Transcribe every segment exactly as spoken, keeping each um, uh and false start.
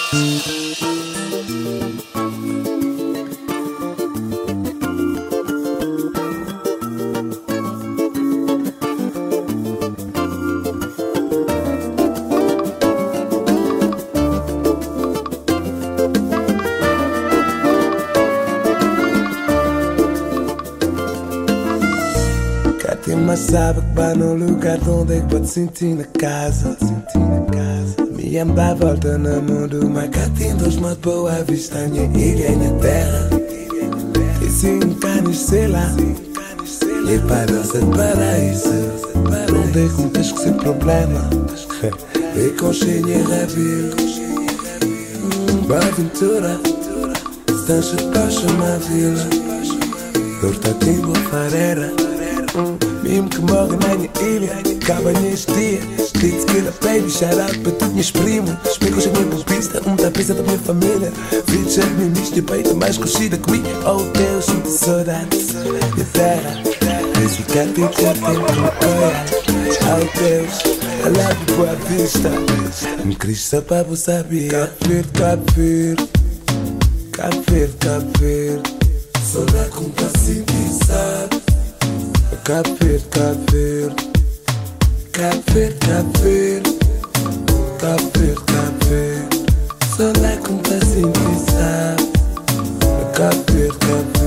Mas sabe que vai num lugar onde é que pode sentir na casa. Me amba à volta no mundo, mas cá tem dois modos boa vista. Minha ilha e minha terra. E se encanes, sei lá. E para ser paraíso. Onde é que não tens que ser problema. E com cheia rabelo. Boa aventura. Estás a paixão na vila. Dorta tem boa fareira. Mesmo que morre na minha ilha, acaba neste dia. Diz que ela baby, shout out para todos meus primos. Explico a minha bolpista, um da pista da minha família. Filho de minha misto, peito mais conhecida comigo. Oh Deus, sinto saudades de terra. Esse canto e já tem que me coia. Oh Deus, I love you, boa vista. Um Cristo para você saber. Cabo Verde, Cabo Verde. Cabo Verde, Cabo Verde. Só dá com paciente, sabe. Cabo Verde, Cabo Verde. Cabo Verde, Cabo Verde. Cabo Verde, Cabo Verde. Só lá com paciente, sabe. Cabo Verde, Cabo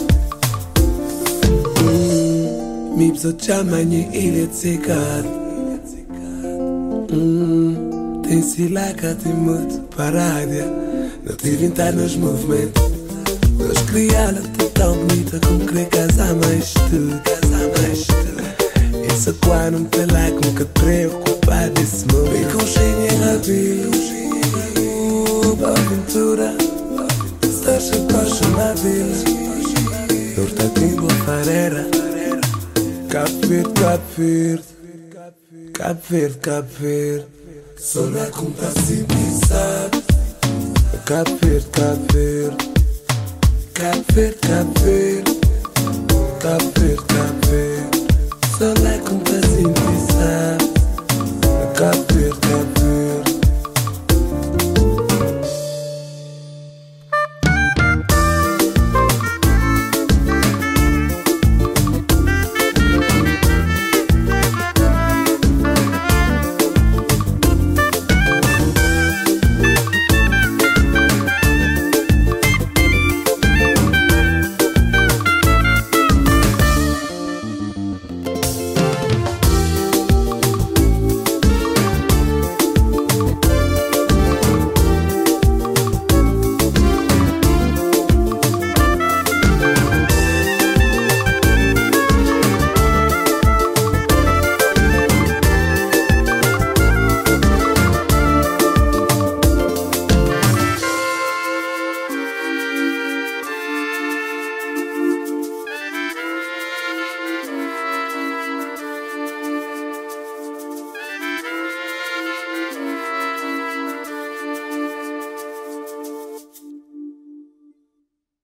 Verde. Me precisa chamar minha ilha de secado. Tem silaca, tem muito parádia. Não te inventar nos movimentos. Deus criá-la, tão bonita como querer casar mais tu, casar mais tu. Essa qua não tem lá como que preocupar desse momento. Vem com cheia em rabelo, boa aventura. Estás a apaixonar vila. Dorta tem boa fareira. Cabo Verde, Cabo Verde. Cabo Verde, Cabo Verde. Só lá com paciente, sabe. Cabo Verde, Cabo Verde. Cabo Verde, Cabo Verde. Cabo Verde, Cabo Verde. Só lá